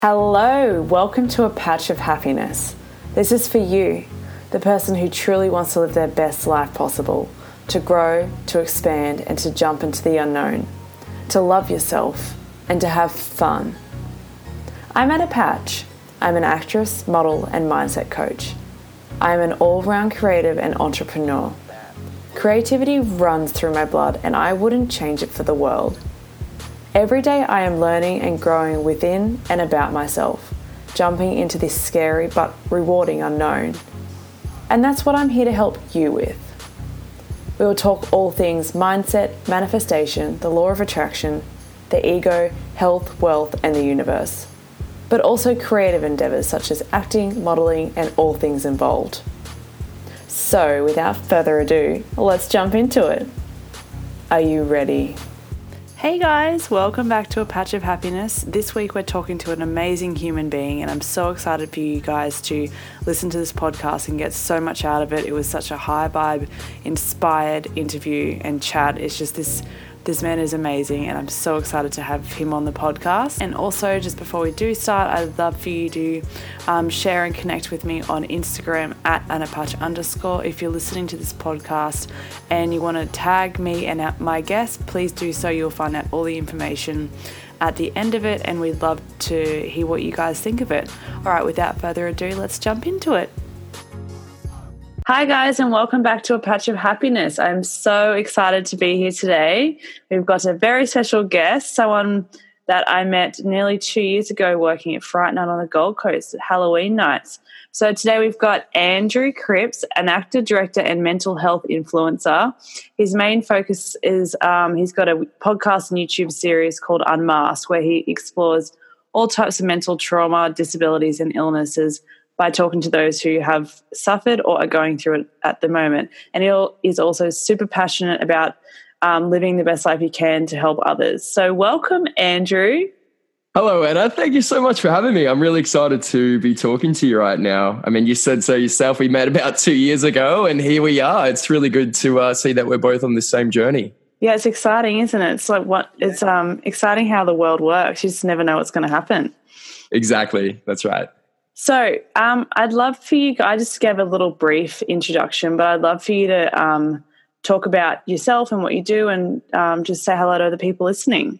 Hello, welcome to A Patch of Happiness. This is for you, the person who truly wants to live their best life possible, to grow, to expand, and to jump into the unknown, to love yourself, and to have fun. I'm Anna Patch. I'm an actress, model, and mindset coach. I am an all-round creative and entrepreneur. Creativity runs through my blood, and I wouldn't change it for the world. Every day I am learning and growing within and about myself, jumping into this scary but rewarding unknown. And that's what I'm here to help you with. We will talk all things mindset, manifestation, the law of attraction, the ego, health, wealth, and the universe. But also creative endeavours such as acting, modelling, and all things involved. So without further ado, let's jump into it. Are you ready? Hey guys, welcome back to A Patch of Happiness. This week we're talking to an amazing human being and I'm so excited for you guys to listen to this podcast and get so much out of it. It was such a high vibe, inspired interview and chat. It's just this man is amazing and I'm so excited to have him on the podcast. And also, just before we do start, I'd love for you to share and connect with me on Instagram at @AnnaPatch_. If you're listening to this podcast and you want to tag me and my guest, please do so. You'll find out all the information at the end of it and we'd love to hear what you guys think of it. All right, without further ado, let's jump into it. Hi guys, and welcome back to A Patch of Happiness. I'm so excited to be here today. We've got a very special guest, someone that I met nearly 2 years ago working at Fright Night on the Gold Coast at Halloween nights. So today we've got Andrew Cripps, an actor, director, and mental health influencer. His main focus is he's got a podcast and YouTube series called Unmasked, where he explores all types of mental trauma, disabilities, and illnesses by talking to those who have suffered or are going through it at the moment. And he is also super passionate about living the best life he can to help others. So welcome, Andrew. Hello, Anna. Thank you so much for having me. I'm really excited to be talking to you right now. I mean, you said so yourself. We met about 2 years ago and here we are. It's really good to see that we're both on the same journey. Yeah, it's exciting, isn't it? It's like it's exciting how the world works. You just never know what's going to happen. Exactly. That's right. So I'd love for you, I just gave a little brief introduction, but I'd love for you to talk about yourself and what you do and just say hello to the people listening.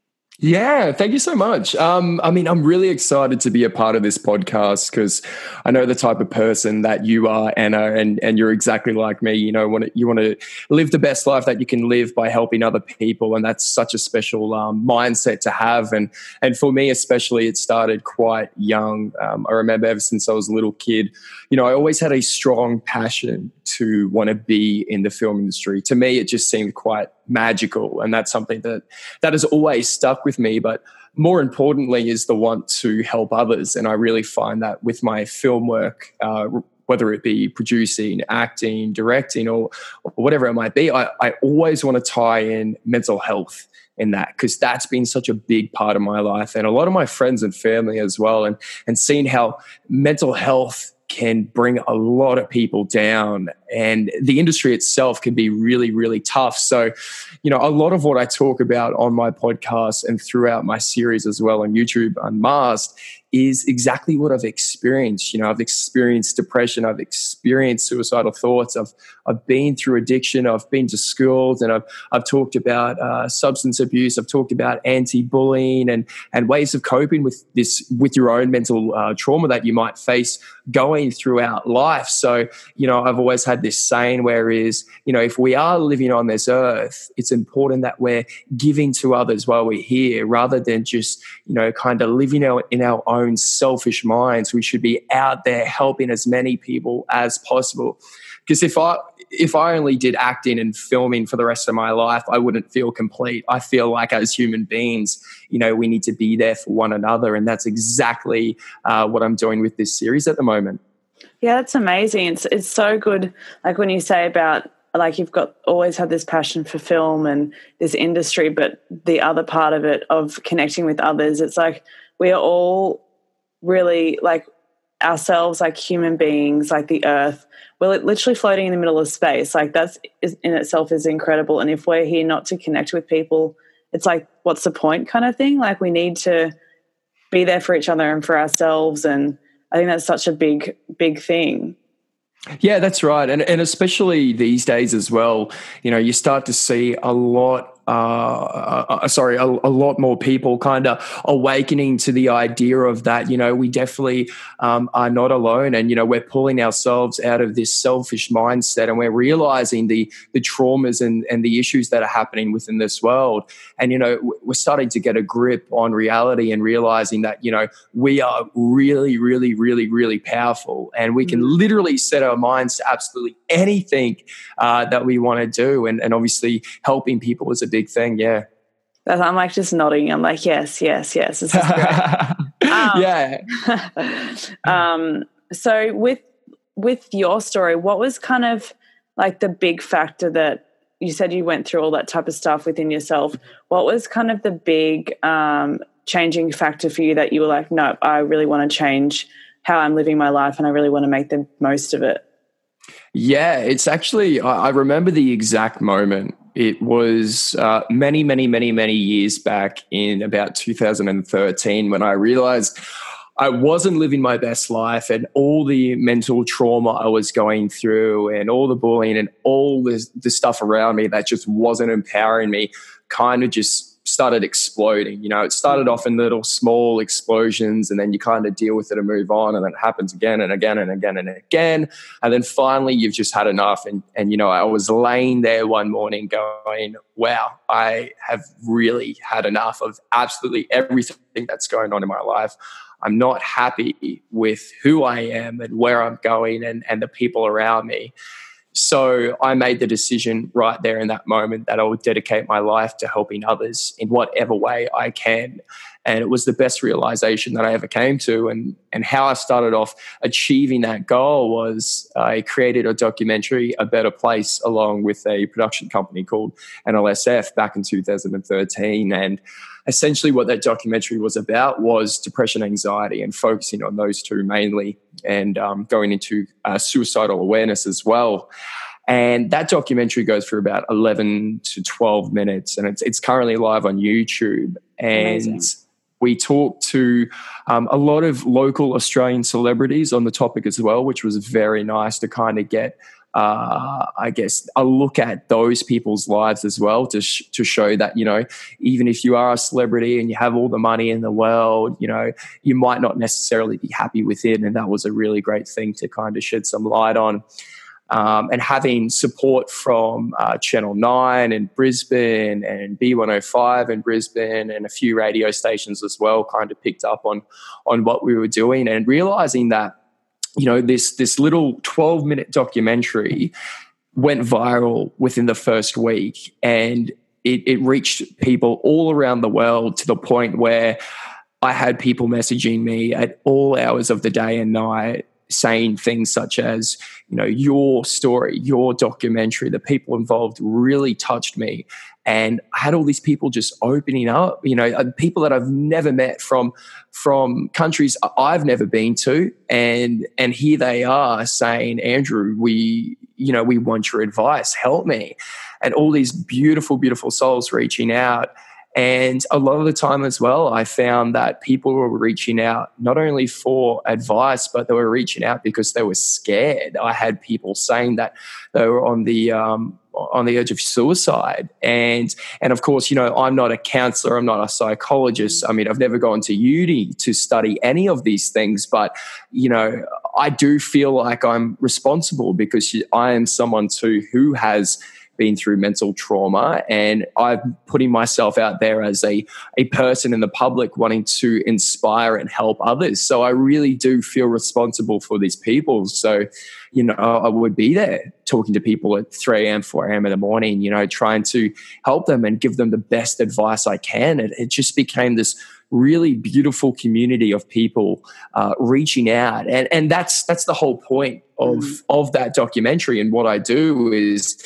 Yeah, thank you so much. I'm really excited to be a part of this podcast because I know the type of person that you are, Anna, and you're exactly like me. You want to live the best life that you can live by helping other people, and that's such a special mindset to have. And for me especially, it started quite young. I remember ever since I was a little kid, I always had a strong passion to want to be in the film industry. To me, it just seemed quite magical, and that's something that has always stuck with me. But more importantly is the want to help others, and I really find that with my film work, whether it be producing, acting, directing, or whatever it might be, I always want to tie in mental health in that, because that's been such a big part of my life and a lot of my friends and family as well, and seeing how mental health can bring a lot of people down, and the industry itself can be really, really tough. So, a lot of what I talk about on my podcast and throughout my series as well on YouTube Unmasked is exactly what I've experienced. I've experienced depression, I've experienced suicidal thoughts, I've been through addiction, I've been to schools, and I've talked about substance abuse, I've talked about anti-bullying and ways of coping with your own mental trauma that you might face going throughout life. So, I've always had this saying if we are living on this earth, it's important that we're giving to others while we're here, rather than just, kind of living in our own selfish minds. We should be out there helping as many people as possible. Because if I only did acting and filming for the rest of my life, I wouldn't feel complete. I feel like as human beings, we need to be there for one another. And that's exactly what I'm doing with this series at the moment. Yeah, that's amazing. It's so good. Like when you say about, like, you've always had this passion for film and this industry, but the other part of it, of connecting with others, it's like we are all really like ourselves, like human beings, like the earth. We're literally floating in the middle of space. Like that's in itself is incredible. And if we're here not to connect with people, it's like, what's the point kind of thing? Like we need to be there for each other and for ourselves. And I think that's such a big, big thing. Yeah, that's right. And especially these days as well, you start to see a lot more people kind of awakening to the idea of that, we definitely are not alone. And, we're pulling ourselves out of this selfish mindset, and we're realizing the traumas and the issues that are happening within this world. And, we're starting to get a grip on reality and realizing that, we are really, really, really, really powerful, and we can literally set our minds to absolutely anything that we want to do. And obviously helping people is a big thing. Yeah. I'm like just nodding. I'm like, yes. This is great. Yeah. So with your story, what was kind of like the big factor that you said you went through all that type of stuff within yourself? What was kind of the big changing factor for you that you were like, no, I really want to change how I'm living my life and I really want to make the most of it? Yeah, it's actually, I remember the exact moment. It was many, many, many, many years back in about 2013 when I realized I wasn't living my best life, and all the mental trauma I was going through and all the bullying and all the stuff around me that just wasn't empowering me kind of just started exploding. It started off in little small explosions, and then you kind of deal with it and move on, and then it happens again and again and again and again. And then finally you've just had enough. And I was laying there one morning going, wow, I have really had enough of absolutely everything that's going on in my life. I'm not happy with who I am and where I'm going and the people around me. So I made the decision right there in that moment that I would dedicate my life to helping others in whatever way I can. And it was the best realization that I ever came to. And how I started off achieving that goal was I created a documentary, A Better Place, along with a production company called NLSF back in 2013. And essentially what that documentary was about was depression, anxiety, and focusing on those two mainly, and going into suicidal awareness as well. And that documentary goes for about 11 to 12 minutes, and it's currently live on YouTube. And amazing. We talked to a lot of local Australian celebrities on the topic as well, which was very nice to kind of get, I guess, a look at those people's lives as well, to show that, even if you are a celebrity and you have all the money in the world, you might not necessarily be happy with it. And that was a really great thing to kind of shed some light on. And having support from Channel 9 in Brisbane and B105 in Brisbane and a few radio stations as well kind of picked up on what we were doing, and realizing that, this little 12-minute documentary went viral within the first week, and it reached people all around the world to the point where I had people messaging me at all hours of the day and night saying things such as, your story, your documentary, the people involved really touched me. And I had all these people just opening up, people that I've never met from countries I've never been to. And here they are saying, Andrew, we want your advice, help me. And all these beautiful, beautiful souls reaching out. And a lot of the time as well, I found that people were reaching out not only for advice, but they were reaching out because they were scared. I had people saying that they were on the edge of suicide. And of course, I'm not a counselor, I'm not a psychologist. I mean, I've never gone to uni to study any of these things, but, I do feel like I'm responsible because I am someone too who has been through mental trauma, and I'm putting myself out there as a person in the public wanting to inspire and help others. So I really do feel responsible for these people. So, I would be there talking to people at 3 a.m., 4 a.m. in the morning, trying to help them and give them the best advice I can. It just became this really beautiful community of people reaching out. And that's the whole point of that documentary. And what I do is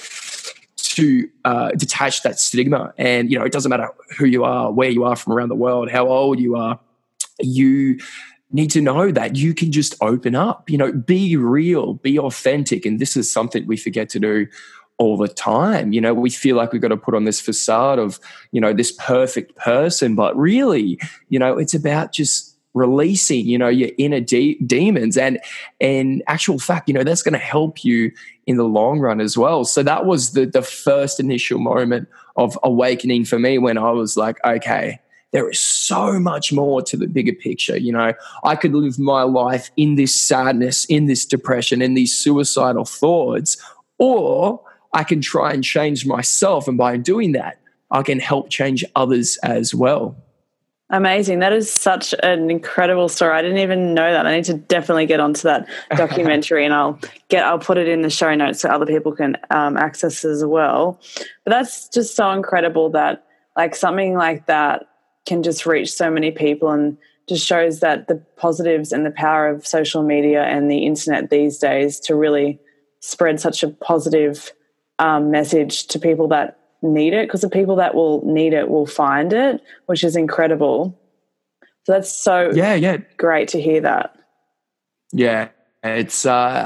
to detach that stigma. And, it doesn't matter who you are, where you are from around the world, how old you are, you need to know that you can just open up, be real, be authentic. And this is something we forget to do all the time. We feel like we've got to put on this facade of, this perfect person, but really, it's about just releasing, your inner demons. And in actual fact, that's going to help you in the long run as well. So that was the first initial moment of awakening for me, when I was like, okay, there is so much more to the bigger picture. I could live my life in this sadness, in this depression, in these suicidal thoughts, or I can try and change myself. And by doing that, I can help change others as well. Amazing. That is such an incredible story. I didn't even know that. I need to definitely get onto that documentary, and I'll put it in the show notes so other people can access it as well. But that's just so incredible that like something like that can just reach so many people, and just shows that the positives and the power of social media and the internet these days to really spread such a positive message to people that need it, because the people that will need it will find it, which is incredible. So that's so great to hear that. Yeah, it's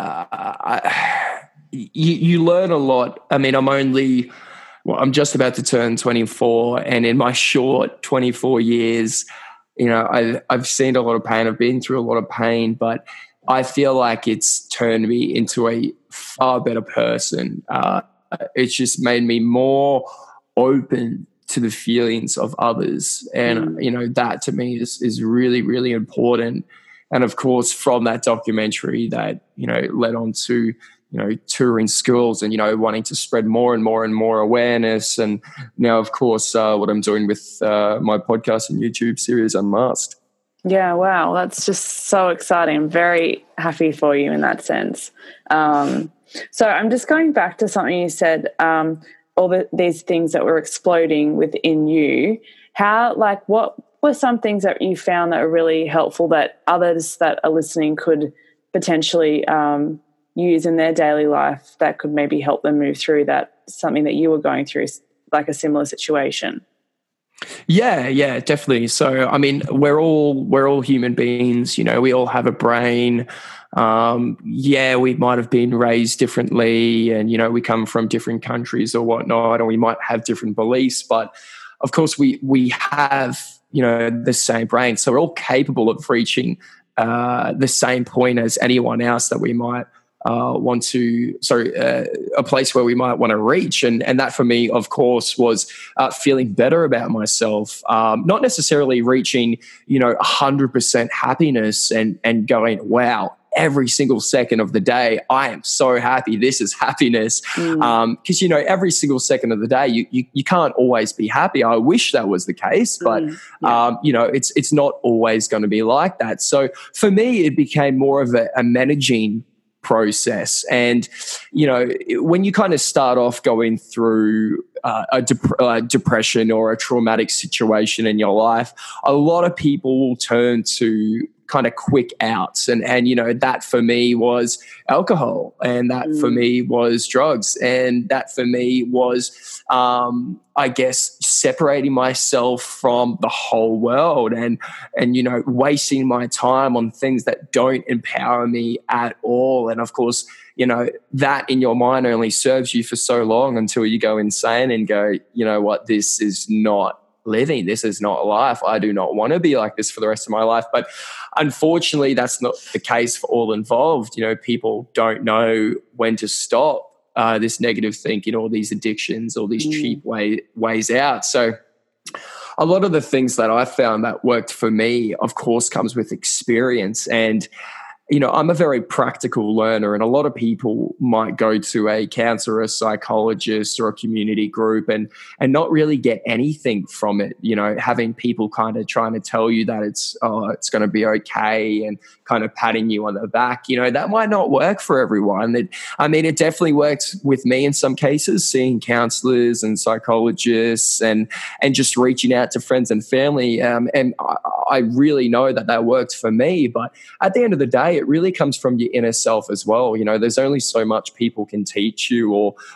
you learn a lot. I mean, I'm just about to turn 24, and in my short 24 years, I've seen a lot of pain. I've been through a lot of pain, but I feel like it's turned me into a far better person. It's just made me more open to the feelings of others. And, that to me is really, really important. And of course, from that documentary that, led on to, touring schools and, wanting to spread more and more and more awareness. And now, of course, what I'm doing with my podcast and YouTube series, Unmasked. Yeah, wow. That's just so exciting. I'm very happy for you in that sense. So I'm just going back to something you said, these things that were exploding within you. What were some things that you found that were really helpful that others that are listening could potentially use in their daily life that could maybe help them move through that, something that you were going through, like a similar situation? Yeah, definitely. So, I mean, we're all human beings, we all have a brain. We might have been raised differently, and, we come from different countries or whatnot, and we might have different beliefs, but of course we have, the same brain. So we're all capable of reaching the same point as anyone else that we might a place where we might want to reach. And that for me, of course, was feeling better about myself, not necessarily reaching, 100% happiness and going, wow, every single second of the day, I am so happy. This is happiness. Because, every single second of the day, you can't always be happy. I wish that was the case, but, it's not always going to be like that. So for me, it became more of a managing process. And, when you kind of start off going through a depression or a traumatic situation in your life, a lot of people will turn to kind of quick outs. And that for me was alcohol, and that for me was drugs, and that for me was, I guess, separating myself from the whole world and wasting my time on things that don't empower me at all. And of course, that in your mind only serves you for so long until you go insane and go, you know what, this is not living. This is not life. I do not want to be like this for the rest of my life. But unfortunately, that's not the case for all involved. People don't know when to stop this negative thinking or these addictions or these cheap ways out. So a lot of the things that I found that worked for me, of course, comes with experience. And I'm a very practical learner, and a lot of people might go to a counselor, a psychologist, or a community group and not really get anything from it. Having people kind of trying to tell you that it's going to be okay and kind of patting you on the back, that might not work for everyone. It definitely worked with me in some cases, seeing counselors and psychologists and just reaching out to friends and family. And I really know that worked for me. But at the end of the day, it really comes from your inner self as well. There's only so much people can teach you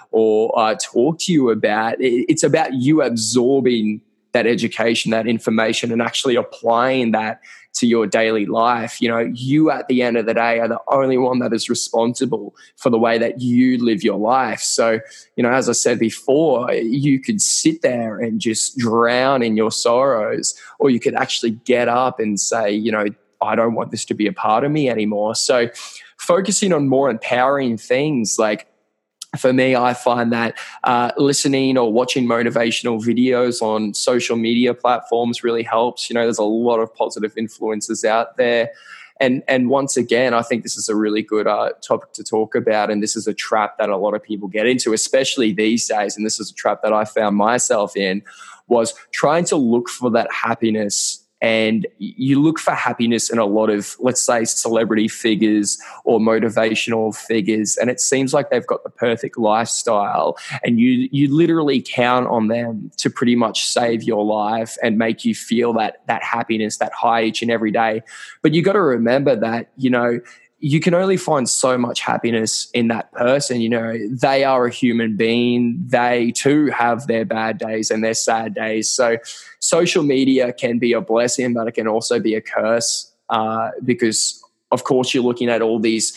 or talk to you about. It's about you absorbing that education, that information, and actually applying that to your daily life. You at the end of the day are the only one that is responsible for the way that you live your life. So, as I said before, you could sit there and just drown in your sorrows, or you could actually get up and say, I don't want this to be a part of me anymore. So focusing on more empowering things, like for me, I find that listening or watching motivational videos on social media platforms really helps. There's a lot of positive influences out there. And once again, I think this is a really good topic to talk about. And this is a trap that a lot of people get into, especially these days. And this is a trap that I found myself in, was trying to look for that happiness. And you look for happiness in a lot of, let's say, celebrity figures or motivational figures. And it seems like they've got the perfect lifestyle. And you literally count on them to pretty much save your life and make you feel that happiness, that high each and every day. But you got to remember that, you can only find so much happiness in that person. They are a human being. They too have their bad days and their sad days. So social media can be a blessing, but it can also be a curse because, of course, you're looking at all these,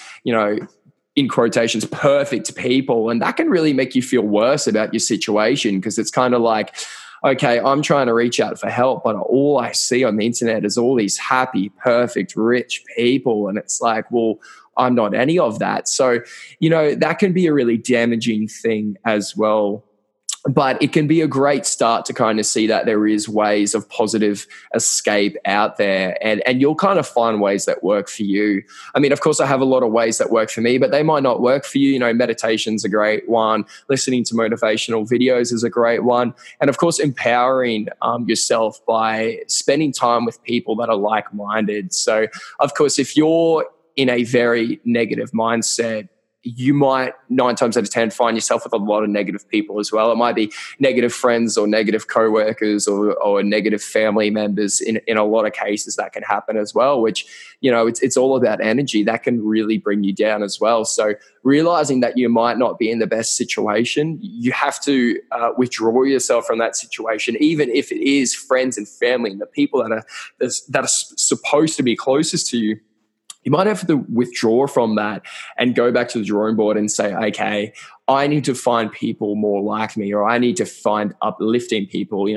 in quotations, perfect people. And that can really make you feel worse about your situation, because it's kind of like, okay, I'm trying to reach out for help, but all I see on the internet is all these happy, perfect, rich people. And it's like, well, I'm not any of that. So, that can be a really damaging thing as well. But it can be a great start to kind of see that there is ways of positive escape out there, and you'll kind of find ways that work for you. I mean, of course, I have a lot of ways that work for me, but they might not work for you. Meditation's a great one. Listening to motivational videos is a great one. And of course, empowering yourself by spending time with people that are like-minded. So, of course, if you're in a very negative mindset, you might 9 times out of 10 find yourself with a lot of negative people as well. It might be negative friends or negative co-workers or negative family members. In a lot of cases that can happen as well, which, it's all about energy. That can really bring you down as well. So realizing that you might not be in the best situation, you have to withdraw yourself from that situation, even if it is friends and family and the people that are supposed to be closest to you. You might have to withdraw from that and go back to the drawing board and say, okay, I need to find people more like me, or I need to find uplifting people,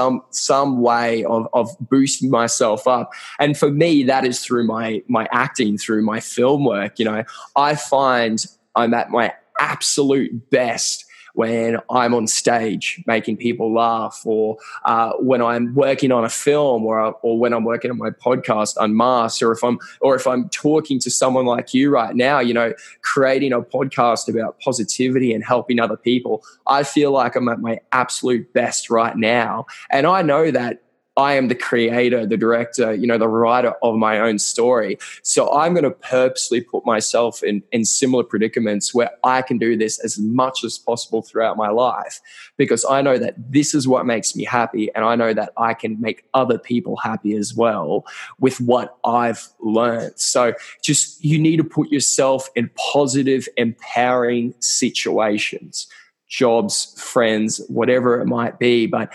some way of boosting myself up. And for me, that is through my acting, through my film work. I find I'm at my absolute best when I'm on stage making people laugh, or when I'm working on a film, or when I'm working on my podcast Unmasked, or if I'm talking to someone like you right now, creating a podcast about positivity and helping other people. I feel like I'm at my absolute best right now. And I know that I am the creator, the director, the writer of my own story. So I'm going to purposely put myself in similar predicaments where I can do this as much as possible throughout my life, because I know that this is what makes me happy. And I know that I can make other people happy as well with what I've learned. So you need to put yourself in positive, empowering situations, jobs, friends, whatever it might be. But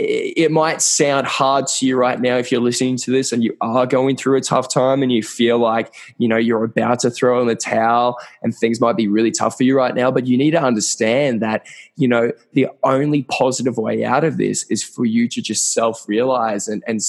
it might sound hard to you right now if you're listening to this and you are going through a tough time and you feel like, you're about to throw in the towel and things might be really tough for you right now. But you need to understand that, the only positive way out of this is for you to just self-realize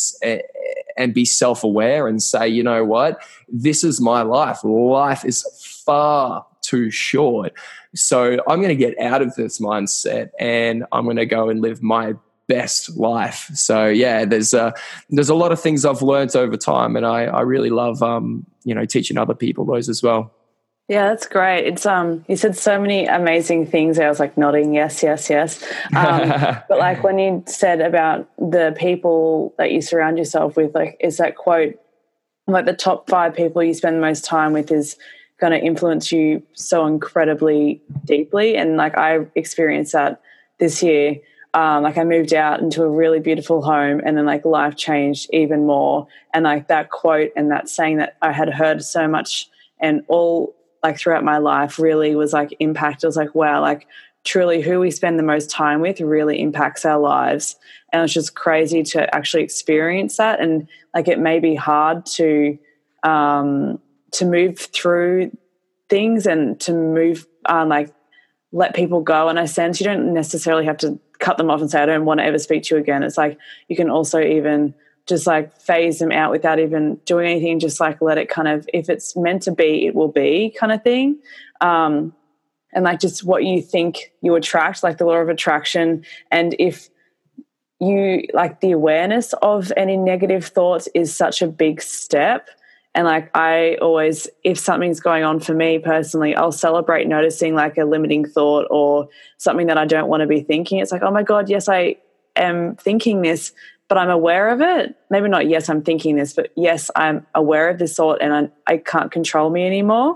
and be self-aware and say, you know what, this is my life. Life is far too short. So I'm going to get out of this mindset and I'm going to go and live my best life. So yeah, there's a lot of things I've learned over time, and I really love teaching other people those as well. Yeah, that's great. It's you said so many amazing things. I was like nodding, yes. But like when you said about the people that you surround yourself with, like, is that quote like the top 5 people you spend the most time with is going to influence you so incredibly deeply. And like I experienced that this year. Like I moved out into a really beautiful home, and then like life changed even more. And like that quote and that saying that I had heard so much and all like throughout my life really was like impacted. I was like, wow, like truly who we spend the most time with really impacts our lives. And it's just crazy to actually experience that. And like it may be hard to move through things and to move like let people go. And I sense you don't necessarily have to cut them off and say, I don't want to ever speak to you again. It's like you can also even just like phase them out without even doing anything, just like let it kind of, if it's meant to be, it will be kind of thing. And like just what you think you attract, like the law of attraction. And if you like the awareness of any negative thoughts is such a big step. And like I always, if something's going on for me personally, I'll celebrate noticing like a limiting thought or something that I don't want to be thinking. It's like, oh my God, yes, I am thinking this, but I'm aware of it. Maybe not, yes, I'm thinking this, but yes, I'm aware of this thought and I can't control me anymore,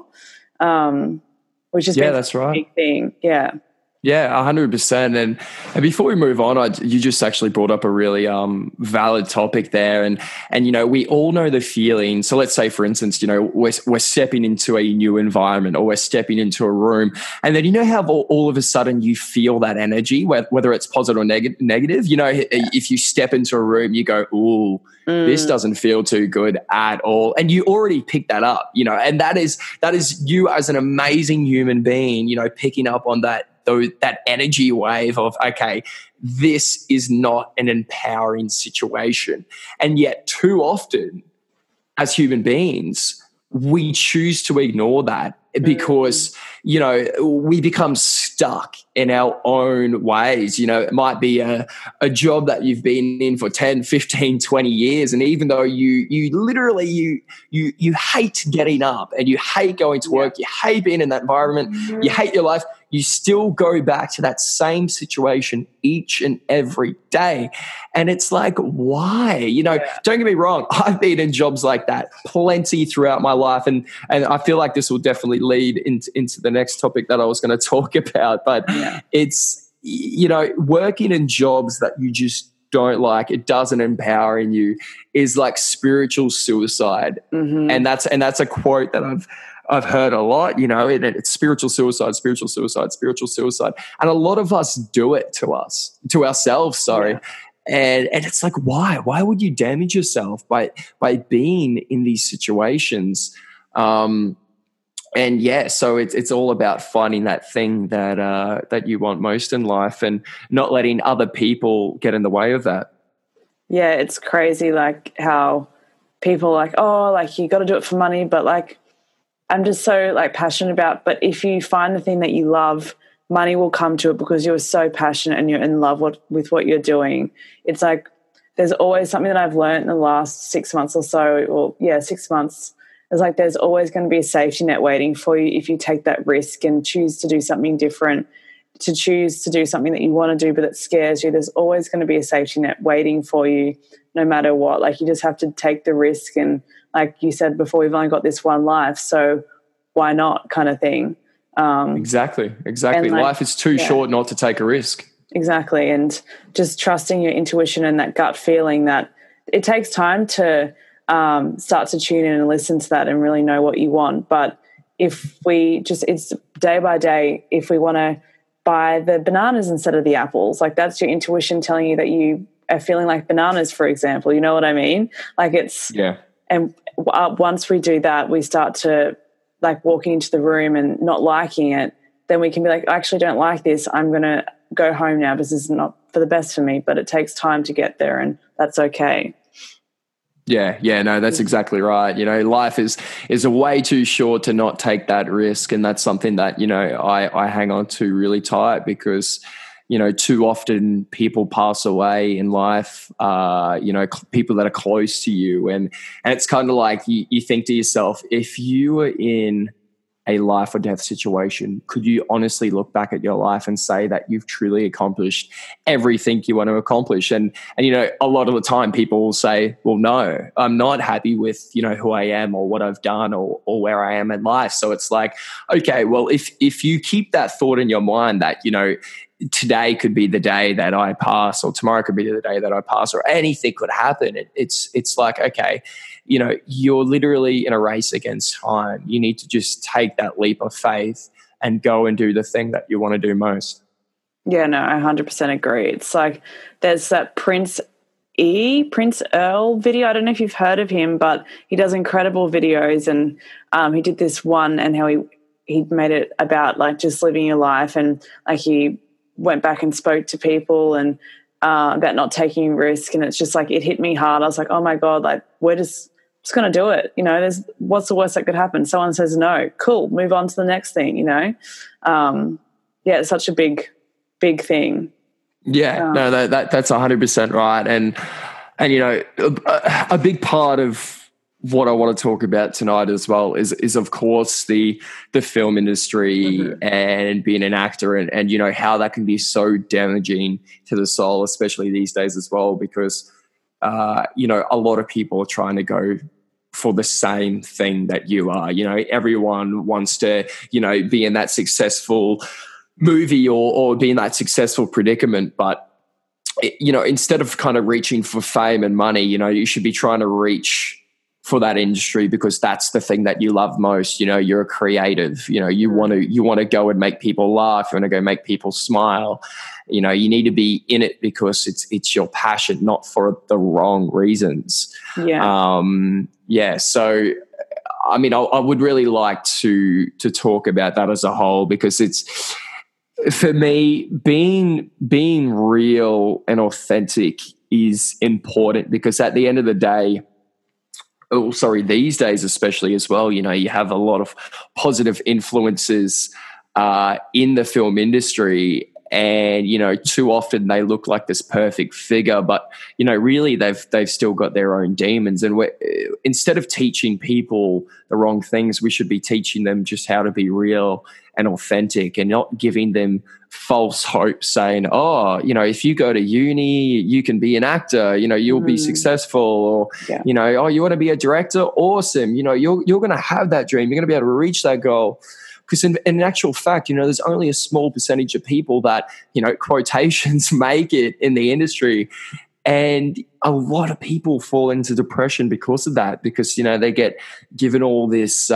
which is that's right. A big thing. Yeah. Yeah, 100%. And before we move on, you just actually brought up a really valid topic there. And you know, we all know the feeling. So let's say, for instance, you know, we're stepping into a new environment or we're stepping into a room. And then you know how all of a sudden you feel that energy, whether it's positive or negative. You know, if you step into a room, you go, ooh, this doesn't feel too good at all. And you already picked that up, you know, and that is you as an amazing human being, you know, picking up on that energy wave of, okay, this is not an empowering situation. And yet too often as human beings, we choose to ignore that because, you know, we become stuck in our own ways. You know, it might be a job that you've been in for 10, 15, 20 years. And even though you literally, you hate getting up and you hate going to work, you hate being in that environment, you hate your life, you still go back to that same situation each and every day. And it's like, why? You know, don't get me wrong. I've been in jobs like that plenty throughout my life. And I feel like this will definitely lead into the next topic that I was going to talk about. But it's, you know, working in jobs that you just don't like, it doesn't empower in you, is like spiritual suicide. And that's a quote that I've heard a lot, you know, it's spiritual suicide, spiritual suicide, spiritual suicide. And a lot of us do it to ourselves, sorry. Yeah. And it's like, why? Why would you damage yourself by being in these situations? And yeah, so it's all about finding that thing that you want most in life and not letting other people get in the way of that. Yeah, it's crazy, like how people are like, oh, like you got to do it for money, but like I'm just so like passionate about. But if you find the thing that you love, money will come to it because you're so passionate and you're in love with what you're doing. It's like there's always something that I've learned in the last 6 months or so, 6 months. It's like there's always going to be a safety net waiting for you if you take that risk and choose to do something different, to choose to do something that you want to do but it scares you. There's always going to be a safety net waiting for you no matter what. Like you just have to take the risk, and like you said before, we've only got this one life, so why not kind of thing. Exactly. Like, life is too short not to take a risk. Exactly. And just trusting your intuition and that gut feeling, that it takes time to start to tune in and listen to that and really know what you want. But if we just, it's day by day, if we want to buy the bananas instead of the apples, like that's your intuition telling you that you are feeling like bananas, for example, you know what I mean? Like it's, and once we do that, we start to like walking into the room and not liking it, then we can be like, I actually don't like this. I'm going to go home now because this is not for the best for me, but it takes time to get there and that's okay. Yeah, no, that's exactly right. You know, life is a way too short to not take that risk. And that's something that, you know, I hang on to really tight because, you know, too often people pass away in life, you know, people that are close to you. And it's kind of like you think to yourself, if you were in a life or death situation, could you honestly look back at your life and say that you've truly accomplished everything you want to accomplish? And you know, a lot of the time people will say, well, no, I'm not happy with, you know, who I am or what I've done or where I am in life. So it's like, okay, well, if you keep that thought in your mind that, you know, today could be the day that I pass or tomorrow could be the day that I pass or anything could happen. It's like, okay, you know, you're literally in a race against time. You need to just take that leap of faith and go and do the thing that you want to do most. Yeah, no, I 100% agree. It's like there's that Prince Earl video. I don't know if you've heard of him, but he does incredible videos, and he did this one and how he made it about like just living your life, and like he went back and spoke to people and about not taking risk. And it's just like, it hit me hard. I was like, oh my God, like we're just going to do it. You know, what's the worst that could happen? Someone says no, cool, move on to the next thing, you know? Yeah, it's such a big thing. Yeah, no, that's 100% right. And you know, a big part of what I want to talk about tonight as well is of course the film industry and being an actor and you know how that can be so damaging to the soul, especially these days as well, because you know, a lot of people are trying to go for the same thing that you are. You know, everyone wants to, you know, be in that successful movie or be in that successful predicament, but you know, instead of kind of reaching for fame and money, you know, you should be trying to reach for that industry because that's the thing that you love most. You know, you're a creative, you know, you want to go and make people laugh. You want to go make people smile. You know, you need to be in it because it's your passion, not for the wrong reasons. Yeah. Yeah. So, I mean, I would really like to talk about that as a whole, because it's, for me, being real and authentic is important, because at the end of the day, these days especially as well, you know, you have a lot of positive influences in the film industry, and you know, too often they look like this perfect figure, but you know, really they've still got their own demons. And instead of teaching people the wrong things, we should be teaching them just how to be real and authentic, and not giving them false hope saying, oh, you know, if you go to uni, you can be an actor, you know, you'll be successful, or, you know, oh, you want to be a director? Awesome. You know, you're going to have that dream. You're going to be able to reach that goal. Because in actual fact, you know, there's only a small percentage of people that, you know, quotations, make it in the industry. And a lot of people fall into depression because of that, because, you know, they get given all this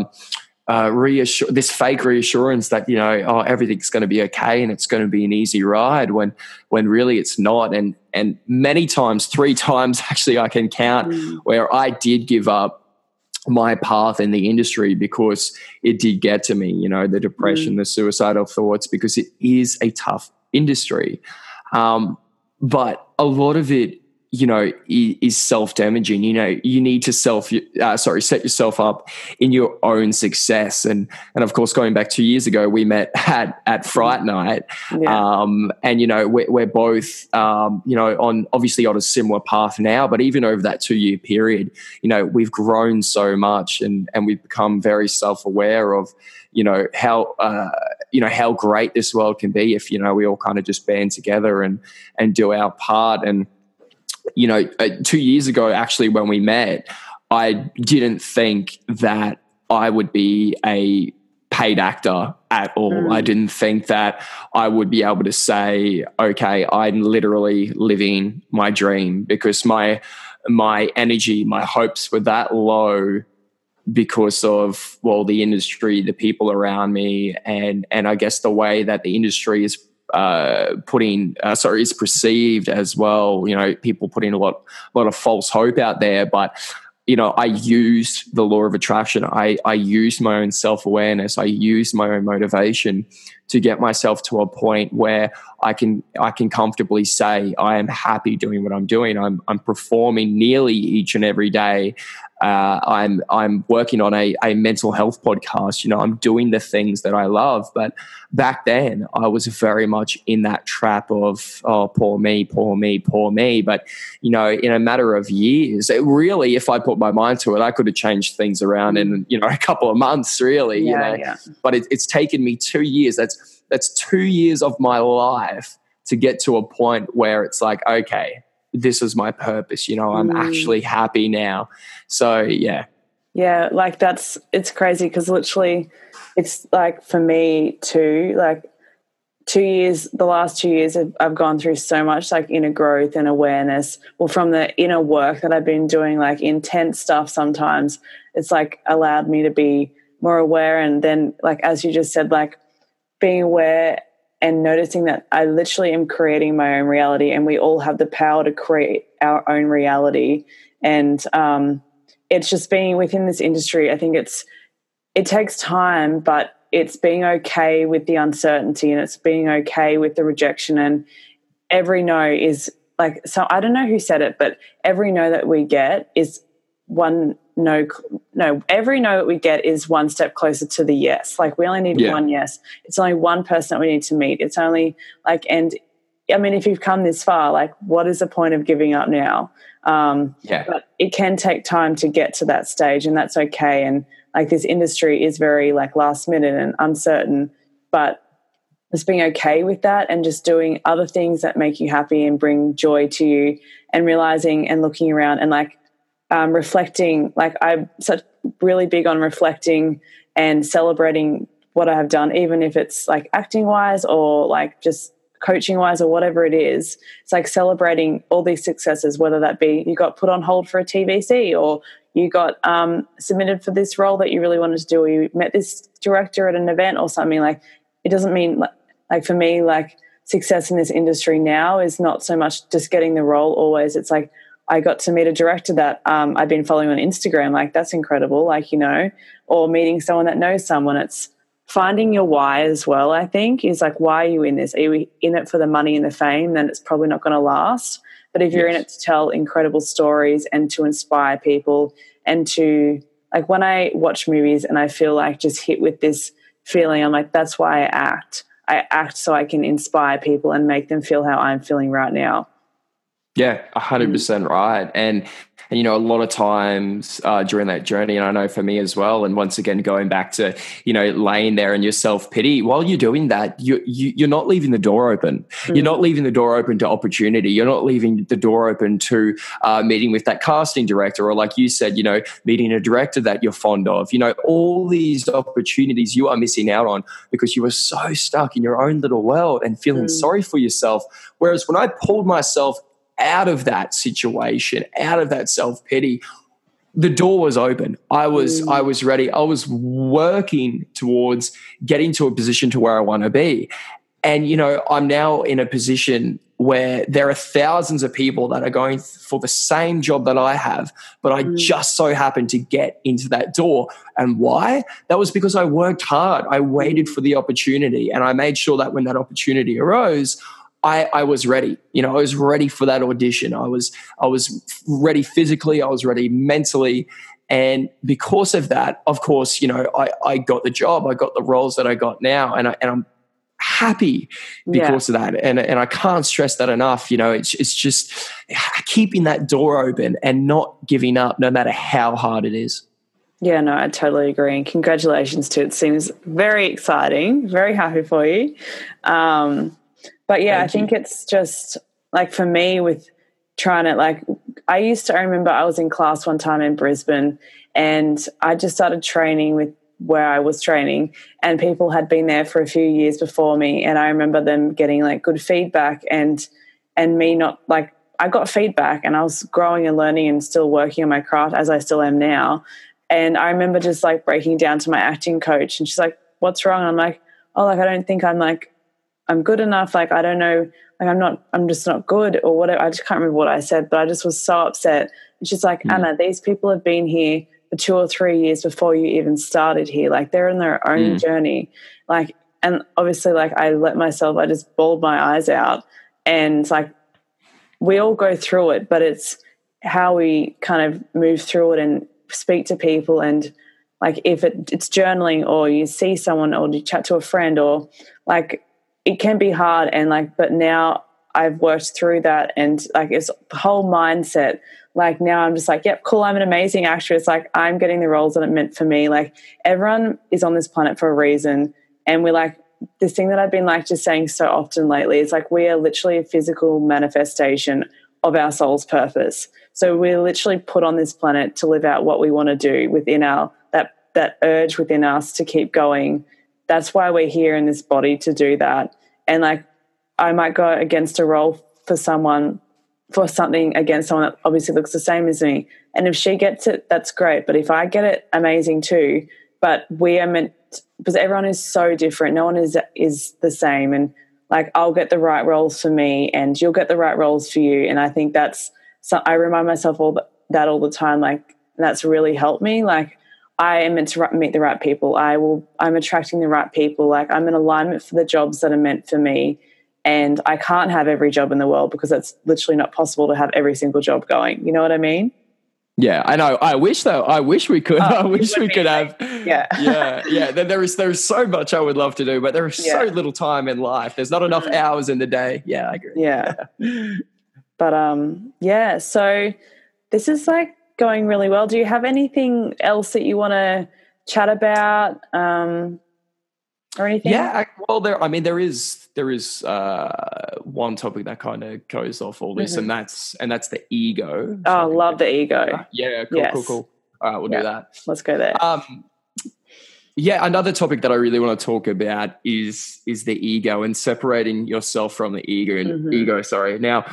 this fake reassurance that, you know, oh, everything's going to be okay and it's going to be an easy ride, when really it's not. And many times, 3 times actually I can count, where I did give up my path in the industry because it did get to me, you know, the depression, the suicidal thoughts, because it is a tough industry. But a lot of it, you know, is self-damaging. You know, you need to set yourself up in your own success. And of course, going back 2 years ago, we met at Fright Night. Yeah. And, you know, we're both, you know, obviously on a similar path now, but even over that 2-year period, you know, we've grown so much, and we've become very self-aware of, you know, how great this world can be if, you know, we all kind of just band together and do our part. And, you know, 2 years ago, actually, when we met, I didn't think that I would be a paid actor at all. I didn't think that I would be able to say, okay, I'm literally living my dream, because my energy, my hopes were that low because of, well, the industry, the people around me, and I guess the way that the industry is is perceived as well. You know, people putting a lot of false hope out there. But, you know, I used the law of attraction. I used my own self-awareness. I used my own motivation to get myself to a point where I can comfortably say I am happy doing what I'm doing. I'm performing nearly each and every day. I'm working on a mental health podcast. You know, I'm doing the things that I love. But back then, I was very much in that trap of, oh, poor me, poor me, poor me. But, you know, in a matter of years, really, if I put my mind to it, I could have changed things around in, you know, a couple of months, really. Yeah, you know, yeah. But it's taken me 2 years. That's 2 years of my life to get to a point where it's like, okay, this is my purpose. You know, I'm actually happy now. So, yeah. Yeah, like it's crazy, because literally it's like, for me too, like 2 years, the last 2 years I've gone through so much like inner growth and awareness. Well, from the inner work that I've been doing, like intense stuff sometimes, it's like allowed me to be more aware. And then, like, as you just said, like being aware and noticing that I literally am creating my own reality, and we all have the power to create our own reality. And it's just being within this industry. I think it takes time, but it's being okay with the uncertainty, and it's being okay with the rejection, every no is like, so I don't know who said it, but every no that we get is every no that we get is one step closer to the yes. Like, we only need one yes. It's only one person that we need to meet. It's only like, and I mean, if you've come this far, like, what is the point of giving up now? But it can take time to get to that stage, and that's okay. And like, this industry is very like last minute and uncertain, but just being okay with that and just doing other things that make you happy and bring joy to you, and realizing and looking around and like reflecting. Like, I'm really big on reflecting and celebrating what I have done, even if it's like acting wise or like just coaching wise or whatever it is. It's like celebrating all these successes, whether that be you got put on hold for a TVC, or you got submitted for this role that you really wanted to do, or you met this director at an event or something. Like, it doesn't mean like for me, like, success in this industry now is not so much just getting the role always. It's like, I got to meet a director that I've been following on Instagram. Like, that's incredible. Like, you know, or meeting someone that knows someone. It's finding your why as well, I think, is like, why are you in this? Are you in it for the money and the fame? Then it's probably not going to last. But if you're in it to tell incredible stories and to inspire people, and to, like, when I watch movies and I feel like just hit with this feeling, I'm like, that's why I act. I act so I can inspire people and make them feel how I'm feeling right now. Yeah, 100% right. And you know, a lot of times during that journey, and I know for me as well, and once again, going back to, you know, laying there in your self-pity, while you're doing that, you're not leaving the door open. You're not leaving the door open to opportunity. You're not leaving the door open to meeting with that casting director, or like you said, you know, meeting a director that you're fond of. You know, all these opportunities you are missing out on because you were so stuck in your own little world and feeling sorry for yourself. Whereas when I pulled myself out of that situation, out of that self-pity, the door was open. I was ready. I was working towards getting to a position to where I want to be. And, you know, I'm now in a position where there are thousands of people that are going for the same job that I have, but I just so happened to get into that door. And why? That was because I worked hard. I waited for the opportunity, and I made sure that when that opportunity arose, I was ready. You know, I was ready for that audition. I was ready physically. I was ready mentally. And because of that, of course, you know, I got the job. I got the roles that I got now, and I'm happy because of that. And I can't stress that enough. You know, it's just keeping that door open and not giving up, no matter how hard it is. Yeah, no, I totally agree. And congratulations too. It seems very exciting. Very happy for you. But yeah, I think it's just like, for me, with trying to, like, I remember I was in class one time in Brisbane, and I just started training with where I was training, and people had been there for a few years before me. And I remember them getting like good feedback, and me not, like, I got feedback, and I was growing and learning and still working on my craft, as I still am now. And I remember just like breaking down to my acting coach, and she's like, "What's wrong?" And I'm like, "Oh, like, I don't think I'm good enough. Like, I don't know, like, I'm just not good," or whatever. I just can't remember what I said, but I just was so upset. And she's like, "Anna, these people have been here for 2 or 3 years before you even started here. Like, they're in their own journey." Like, and obviously, like, I just bawled my eyes out. And like, we all go through it, but it's how we kind of move through it and speak to people. And like, if it's journaling, or you see someone, or you chat to a friend, or like, it can be hard. And like, but now I've worked through that, and like, it's the whole mindset. Like, now I'm just like, yep, cool, I'm an amazing actress. Like, I'm getting the roles that are meant for me. Like, everyone is on this planet for a reason. And we're like, this thing that I've been like just saying so often lately is like, we are literally a physical manifestation of our soul's purpose. So we're literally put on this planet to live out what we want to do within that urge within us to keep going. That's why we're here in this body, to do that. And like, I might go against a role for something against someone that obviously looks the same as me. And if she gets it, that's great. But if I get it, amazing too. But we are meant, because everyone is so different. No one is the same. And like, I'll get the right roles for me, and you'll get the right roles for you. And I think I remind myself all the time. Like, that's really helped me. Like, I am meant to meet the right people. I'm attracting the right people. Like, I'm in alignment for the jobs that are meant for me. and I can't have every job in the world because it's literally not possible to have every single job going. You know what I mean? Yeah, I know. I wish though. I wish we could. I wish we could have. Yeah. Yeah. There is so much I would love to do, but there is so little time in life. There's not enough hours in the day. Yeah, I agree. Yeah. But so this is like going really well. Do you have anything else that you want to chat about, or anything? Yeah. Well, there is one topic that kind of goes off all this, and that's the ego. So I love the ego. Yeah. Cool. All right, we'll do that. Let's go there. Yeah, another topic that I really want to talk about is the ego and separating yourself from the ego. Sorry. Now,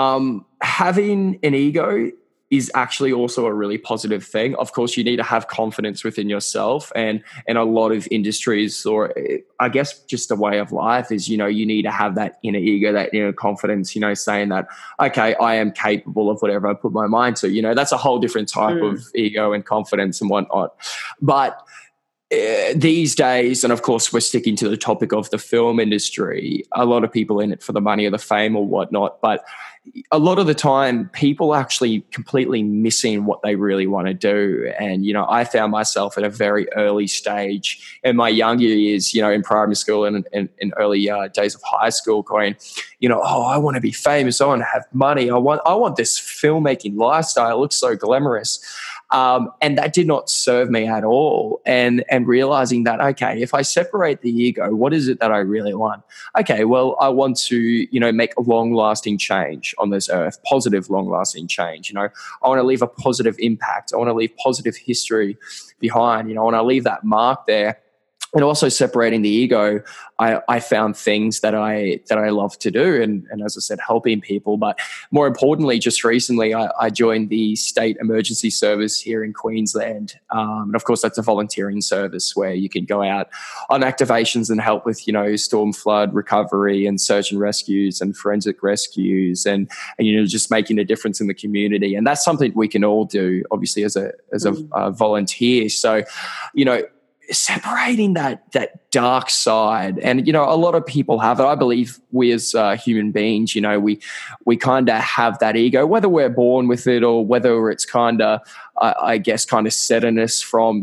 having an ego is actually also a really positive thing. Of course, you need to have confidence within yourself, and a lot of industries, or I guess just a way of life, is, you need to have that inner ego, that inner confidence, saying that, okay, I am capable of whatever I put my mind to. That's a whole different type of ego and confidence and whatnot. But these days, and of course we're sticking to the topic of the film industry, a lot of people in it for the money or the fame or whatnot, but a lot of the time people are actually completely missing what they really want to do. And I found myself at a very early stage in my younger years, in primary school and in early days of high school, going, I want to be famous, I want to have money, I want this filmmaking lifestyle, it looks so glamorous. And that did not serve me at all. And realizing that, okay, if I separate the ego, what is it that I really want? Okay, well, I want to, make a long-lasting change on this earth, positive long-lasting change. I want to leave a positive impact. I want to leave positive history behind. I want to leave that mark there. And also separating the ego, I found things that I love to do, and as I said, helping people. But more importantly, just recently, I joined the State Emergency Service here in Queensland, and of course, that's a volunteering service where you can go out on activations and help with storm flood recovery and search and rescues and forensic rescues, and just making a difference in the community. And that's something we can all do, obviously, as a volunteer. So, separating that dark side, and a lot of people have it. I believe we as human beings, we kind of have that ego, whether we're born with it or whether it's kind of, I guess, kind of set in us from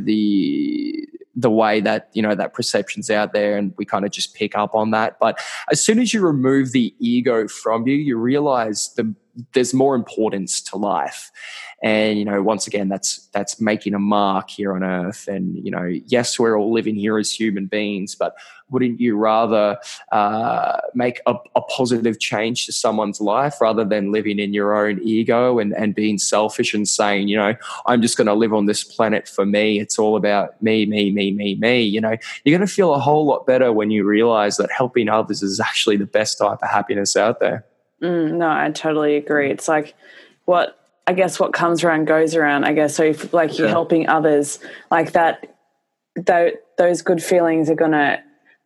the way that that perception's out there, and we kind of just pick up on that. But as soon as you remove the ego from you, you realize there's more importance to life. And, once again, that's making a mark here on earth. And, yes, we're all living here as human beings, but wouldn't you rather make a positive change to someone's life rather than living in your own ego and being selfish and saying, I'm just going to live on this planet for me. It's all about me. You're going to feel a whole lot better when you realize that helping others is actually the best type of happiness out there. No, I totally agree. It's like what comes around goes around, I guess. So if you're helping others like that, those good feelings are going to,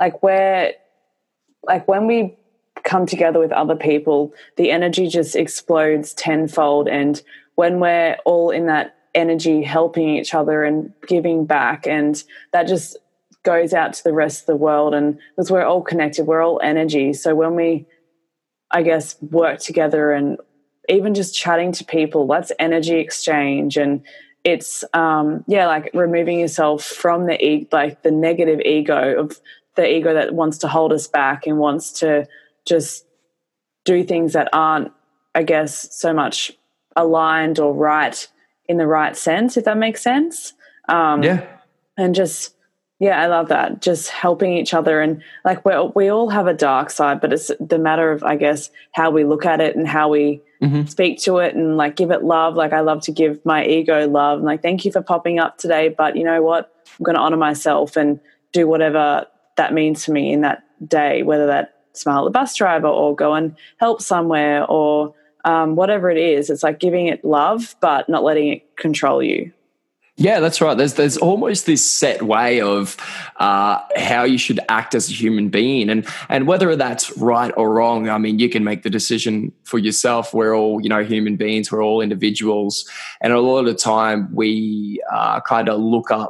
when we come together with other people, the energy just explodes tenfold. And when we're all in that energy, helping each other and giving back, and that just goes out to the rest of the world. And because we're all connected, we're all energy. So when we, I guess, work together and even just chatting to people, that's energy exchange. And it's removing yourself from the negative ego, of the ego that wants to hold us back and wants to just do things that aren't, I guess, so much aligned or right in the right sense, if that makes sense. And just, I love that. Just helping each other. And we all have a dark side, but it's the matter of, I guess, how we look at it and how we speak to it and give it love. I love to give my ego love. And thank you for popping up today, but you know what? I'm going to honor myself and do whatever that means to me in that day, whether that smile at the bus driver or go and help somewhere or whatever it is. It's giving it love, but not letting it control you. Yeah, that's right. There's almost this set way of how you should act as a human being, and whether that's right or wrong, I mean, you can make the decision for yourself. We're all, human beings. We're all individuals, and a lot of the time we kind of look up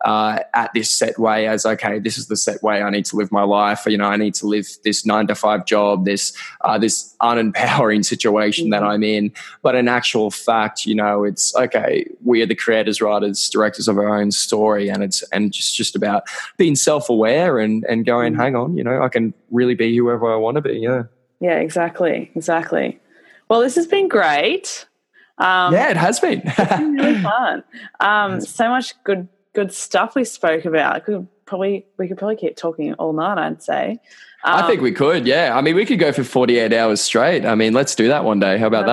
at this set way as, okay, this is the set way I need to live my life. You know, I need to live this 9-to-5 job, this unempowering situation that I'm in. But in actual fact, you know, it's okay, we are the creators, writers, directors of our own story. And it's just about being self-aware and going, hang on, you know, I can really be whoever I want to be. Yeah. Yeah, exactly. Well, this has been great. Yeah, it has been. It's been really fun. So much good stuff we spoke about. We could probably keep talking all night, I'd say. I think we could, yeah. I mean, we could go for 48 hours straight. I mean, let's do that one day. How about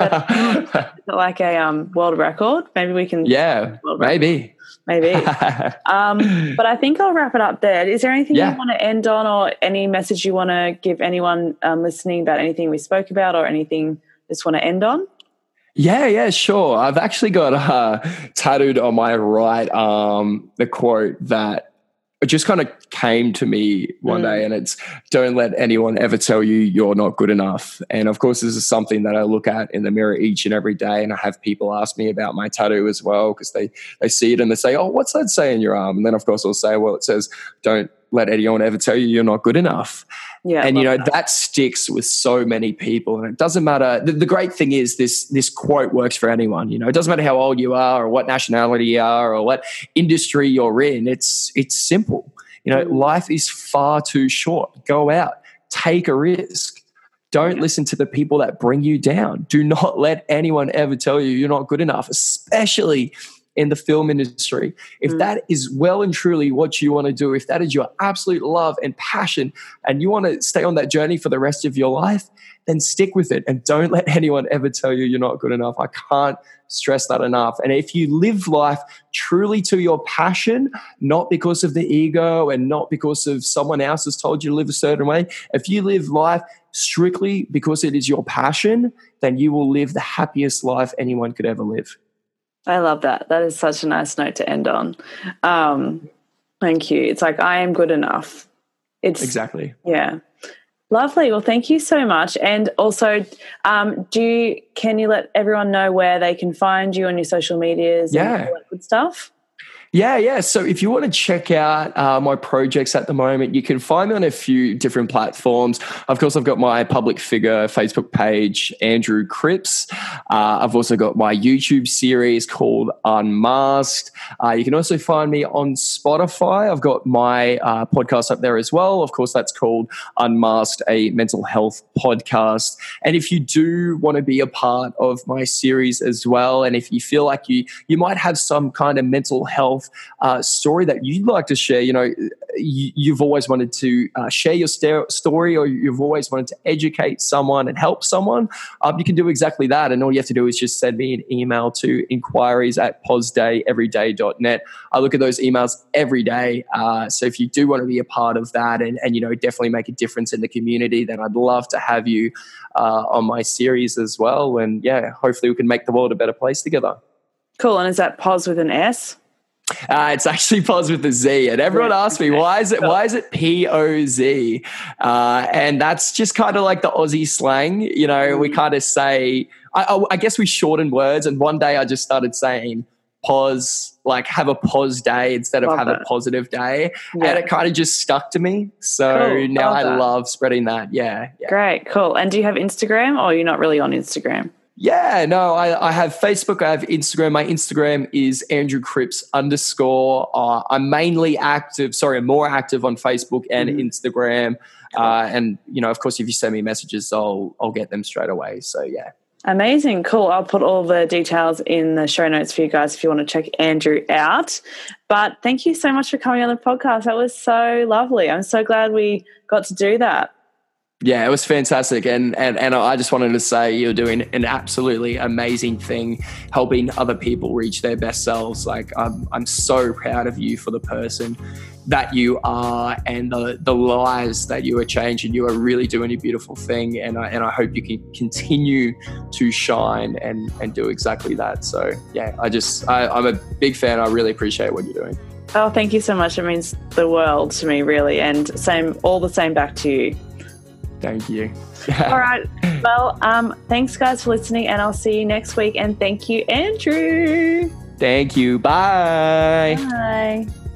that? Like a world record? Maybe we can. Yeah, maybe. But I think I'll wrap it up there. Is there anything you want to end on, or any message you want to give anyone listening about anything we spoke about, or anything you just want to end on? Yeah, sure. I've actually got tattooed on my right arm the quote that it just kind of came to me one day, and it's, don't let anyone ever tell you you're not good enough. And of course, this is something that I look at in the mirror each and every day. And I have people ask me about my tattoo as well, because they see it and they say, oh, what's that say in your arm? And then of course I'll say, well, it says, don't let anyone ever tell you you're not good enough. Yeah, and, you know, that sticks with so many people. And it doesn't matter. The great thing is this quote works for anyone. You know, it doesn't matter how old you are or what nationality you are or what industry you're in. It's simple. You know, life is far too short. Go out, take a risk. Don't listen to the people that bring you down. Do not let anyone ever tell you you're not good enough, especially in the film industry. If that is well and truly what you want to do, if that is your absolute love and passion, and you want to stay on that journey for the rest of your life, then stick with it and don't let anyone ever tell you you're not good enough. I can't stress that enough. And if you live life truly to your passion, not because of the ego and not because of someone else has told you to live a certain way, if you live life strictly because it is your passion, then you will live the happiest life anyone could ever live. I love that. That is such a nice note to end on. Thank you. It's like, I am good enough. Exactly. Yeah. Lovely. Well, thank you so much. And also, can you let everyone know where they can find you on your social medias and all that good stuff? Yeah. So if you want to check out my projects at the moment, you can find me on a few different platforms. Of course, I've got my public figure Facebook page, Andrew Cripps. I've also got my YouTube series called Unmasked. You can also find me on Spotify. I've got my podcast up there as well. Of course, that's called Unmasked, a mental health podcast. And if you do want to be a part of my series as well, and if you feel like you might have some kind of mental health story that you'd like to share, you know, you've always wanted to share your story, or you've always wanted to educate someone and help someone, you can do exactly that. And all you have to do is just send me an email to inquiries@posdayeveryday.net. I look at those emails every day. So if you do want to be a part of that and you know, definitely make a difference in the community, then I'd love to have you on my series as well. And yeah, hopefully we can make the world a better place together. Cool. And is that POZ with an S? It's actually POZ with a Z, and everyone asks me, why is it POZ? And that's just kind of like the Aussie slang. You know, we kind of say, I guess we shorten words, and one day I just started saying pause, like have a pause day instead of have a positive day. Yeah. And it kind of just stuck to me. So now I love spreading that. Yeah. Great, cool. And do you have Instagram, or you're not really on Instagram? Yeah, no, I have Facebook, I have Instagram. My Instagram is Andrew Cripps _. I'm more active on Facebook and Instagram. And, you know, of course, if you send me messages, I'll get them straight away. So, yeah. Amazing. Cool. I'll put all the details in the show notes for you guys if you want to check Andrew out. But thank you so much for coming on the podcast. That was so lovely. I'm so glad we got to do that. Yeah, it was fantastic. And I just wanted to say you're doing an absolutely amazing thing, helping other people reach their best selves. Like I'm so proud of you for the person that you are and the lives that you are changing. You are really doing a beautiful thing. And I hope you can continue to shine and do exactly that. So yeah, I'm a big fan. I really appreciate what you're doing. Oh, thank you so much. It means the world to me, really. And all the same back to you. Thank you. All right. Well, thanks guys for listening, and I'll see you next week. And thank you, Andrew. Thank you. Bye. Bye.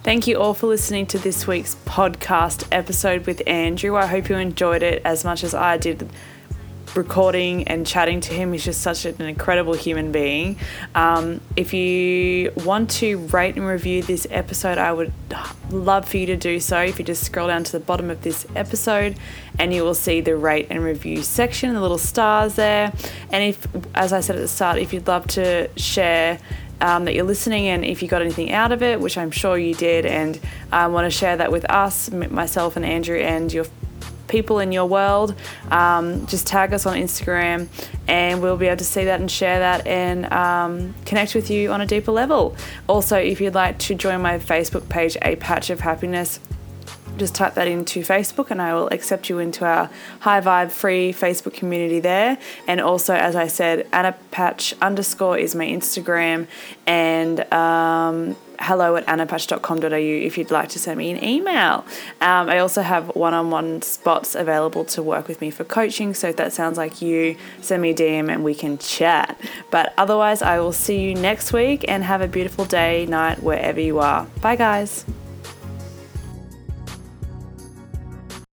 Thank you all for listening to this week's podcast episode with Andrew. I hope you enjoyed it as much as I did recording and chatting to him. He's just such an incredible human being. If you want to rate and review this episode, I would love for you to do so. If you just scroll down to the bottom of this episode and you will see the rate and review section, the little stars there. And if, as I said at the start, if you'd love to share that you're listening and if you got anything out of it, which I'm sure you did, and want to share that with us, myself and Andrew and your people in your world, just tag us on Instagram and we'll be able to see that and share that and connect with you on a deeper level. Also, if you'd like to join my Facebook page, A Patch of Happiness, just type that into Facebook and I will accept you into our high vibe free Facebook community there. And also, as I said, AnnaPatch_ is my Instagram, and hello@annapatch.com.au if you'd like to send me an email. I also have one-on-one spots available to work with me for coaching, so if that sounds like you, send me a DM and we can chat. But otherwise, I will see you next week and have a beautiful day, night, wherever you are. Bye guys.